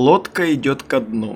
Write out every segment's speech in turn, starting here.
Лодка идет ко дну.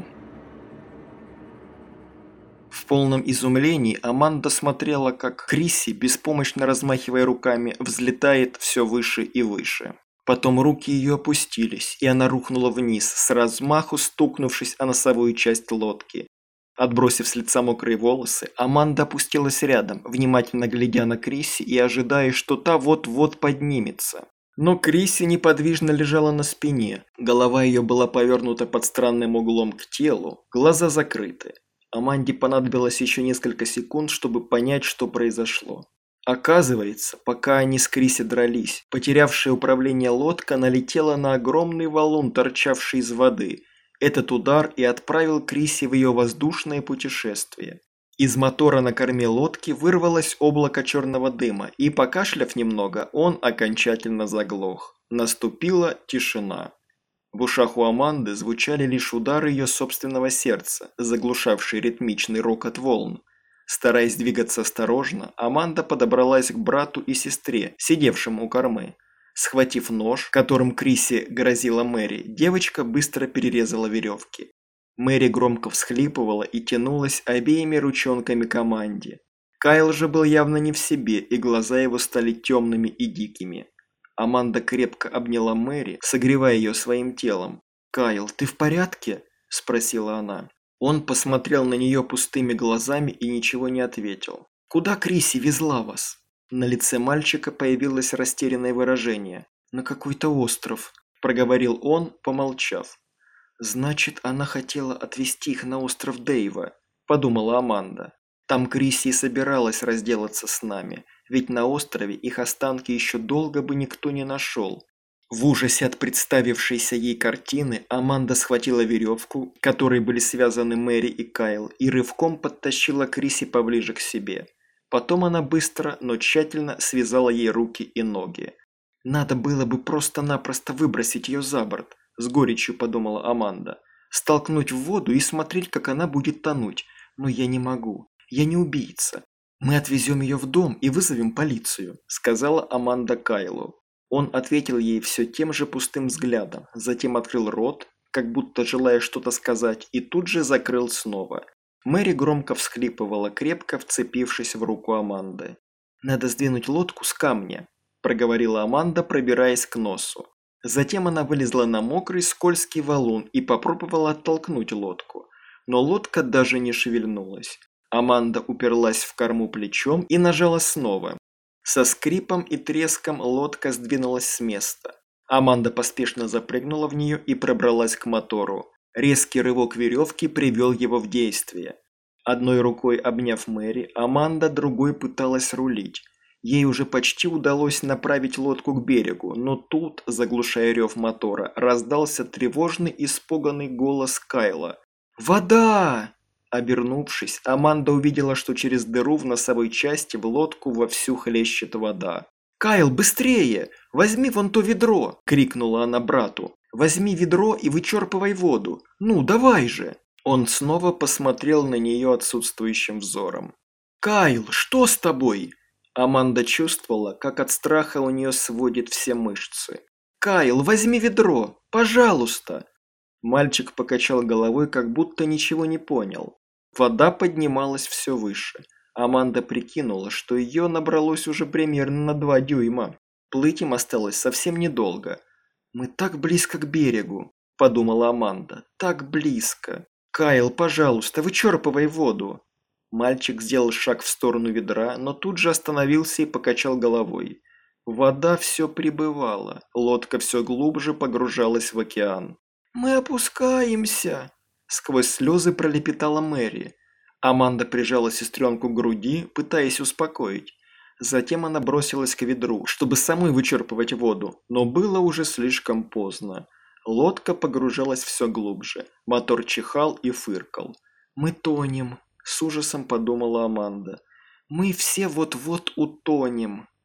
В полном изумлении Аманда смотрела, как Крисси, беспомощно размахивая руками, взлетает все выше и выше. Потом руки ее опустились, и она рухнула вниз, с размаху стукнувшись о носовую часть лодки. Отбросив с лица мокрые волосы, Аманда опустилась рядом, внимательно глядя на Крисси и ожидая, что та вот-вот поднимется. Но Крисси неподвижно лежала на спине, голова ее была повернута под странным углом к телу, глаза закрыты. Аманде понадобилось еще несколько секунд, чтобы понять, что произошло. Оказывается, пока они с Крисси дрались, потерявшая управление лодка налетела на огромный валун, торчавший из воды. Этот удар и отправил Крисси в ее воздушное путешествие. Из мотора на корме лодки вырвалось облако черного дыма, и, покашляв немного, он окончательно заглох. Наступила тишина. В ушах у Аманды звучали лишь удары ее собственного сердца, заглушавшие ритмичный рокот волн. Стараясь двигаться осторожно, Аманда подобралась к брату и сестре, сидевшим у кормы. Схватив нож, которым Крисси грозила Мэри, девочка быстро перерезала веревки. Мэри громко всхлипывала и тянулась обеими ручонками к Аманде. Кайл же был явно не в себе, и глаза его стали темными и дикими. Аманда крепко обняла Мэри, согревая ее своим телом. «Кайл, ты в порядке?» – спросила она. Он посмотрел на нее пустыми глазами и ничего не ответил. «Куда Крисси везла вас?» На лице мальчика появилось растерянное выражение. «На какой-то остров», – проговорил он, помолчав. «Значит, она хотела отвезти их на остров Дэйва», – подумала Аманда. «Там Крисси и собиралась разделаться с нами, ведь на острове их останки еще долго бы никто не нашел». В ужасе от представившейся ей картины Аманда схватила веревку, которой были связаны Мэри и Кайл, и рывком подтащила Крисси поближе к себе. Потом она быстро, но тщательно связала ей руки и ноги. «Надо было бы просто-напросто выбросить ее за борт», – с горечью подумала Аманда. «Столкнуть в воду и смотреть, как она будет тонуть. Но я не могу. Я не убийца. Мы отвезем ее в дом и вызовем полицию», – сказала Аманда Кайлу. Он ответил ей все тем же пустым взглядом, затем открыл рот, как будто желая что-то сказать, и тут же закрыл снова. Мэри громко всхлипывала, крепко вцепившись в руку Аманды. «Надо сдвинуть лодку с камня», – проговорила Аманда, пробираясь к носу. Затем она вылезла на мокрый скользкий валун и попробовала оттолкнуть лодку. Но лодка даже не шевельнулась. Аманда уперлась в корму плечом и нажала снова. Со скрипом и треском лодка сдвинулась с места. Аманда поспешно запрыгнула в нее и пробралась к мотору. Резкий рывок веревки привел его в действие. Одной рукой обняв Мэри, Аманда другой пыталась рулить. Ей уже почти удалось направить лодку к берегу, но тут, заглушая рев мотора, раздался тревожный испуганный голос Кайла. «Вода!» Обернувшись, Аманда увидела, что через дыру в носовой части в лодку вовсю хлещет вода. «Кайл, быстрее! Возьми вон то ведро!» – крикнула она брату. «Возьми ведро и вычерпывай воду! Ну, давай же!» Он снова посмотрел на нее отсутствующим взором. «Кайл, что с тобой?» Аманда чувствовала, как от страха у нее сводит все мышцы. «Кайл, возьми ведро! Пожалуйста!» Мальчик покачал головой, как будто ничего не понял. Вода поднималась все выше. Аманда прикинула, что ее набралось уже примерно на 2 дюйма. Плыть им осталось совсем недолго. «Мы так близко к берегу», – подумала Аманда. «Так близко. Кайл, пожалуйста, вычерпывай воду». Мальчик сделал шаг в сторону ведра, но тут же остановился и покачал головой. Вода все прибывала, лодка все глубже погружалась в океан. «Мы опускаемся!» – сквозь слезы пролепетала Мэри. Аманда прижала сестренку к груди, пытаясь успокоить. Затем она бросилась к ведру, чтобы самой вычерпывать воду, но было уже слишком поздно. Лодка погружалась все глубже, мотор чихал и фыркал. «Мы тонем!» – с ужасом подумала Аманда. «Мы все вот-вот утонем!»